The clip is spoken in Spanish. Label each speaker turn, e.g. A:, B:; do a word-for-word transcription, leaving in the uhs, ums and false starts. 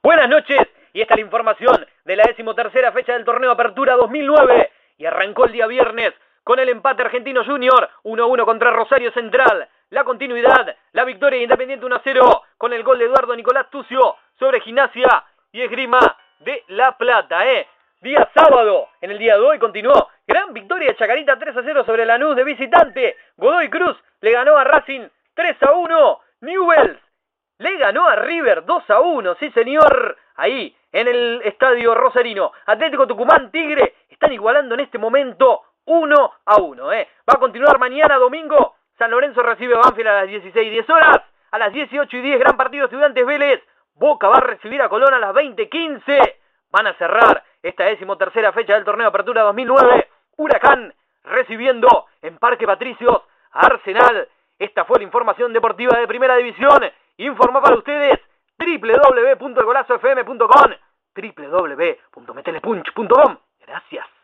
A: Buenas noches, y esta es la información de la decimotercera fecha del torneo Apertura dos mil nueve, y arrancó el día viernes con el empate Argentino Junior, uno a uno contra Rosario Central, la continuidad, la victoria de Independiente uno a cero, con el gol de Eduardo Nicolás Tucio sobre Gimnasia y Esgrima de La Plata, eh. Día sábado, en el día de hoy continuó, gran victoria de Chacarita tres a cero sobre Lanús de visitante, Godoy Cruz le ganó a Racing tres a uno, Newell's le ganó a River dos a uno, sí señor, ahí en el estadio rosarino. Atlético Tucumán, Tigre, están igualando en este momento uno a uno. Eh. Va a continuar mañana domingo, San Lorenzo recibe a Banfield a las dieciséis y diez horas, a las dieciocho y diez gran partido Estudiantes Vélez, Boca va a recibir a Colón a las veinte quince, van a cerrar esta decimotercera fecha del torneo Apertura dos mil nueve, Huracán recibiendo en Parque Patricios a Arsenal. Esta fue la información deportiva de Primera División. Informó para ustedes doble u doble u doble u punto el golazo f m punto com, doble u doble u doble u punto metelepunch punto com. Gracias.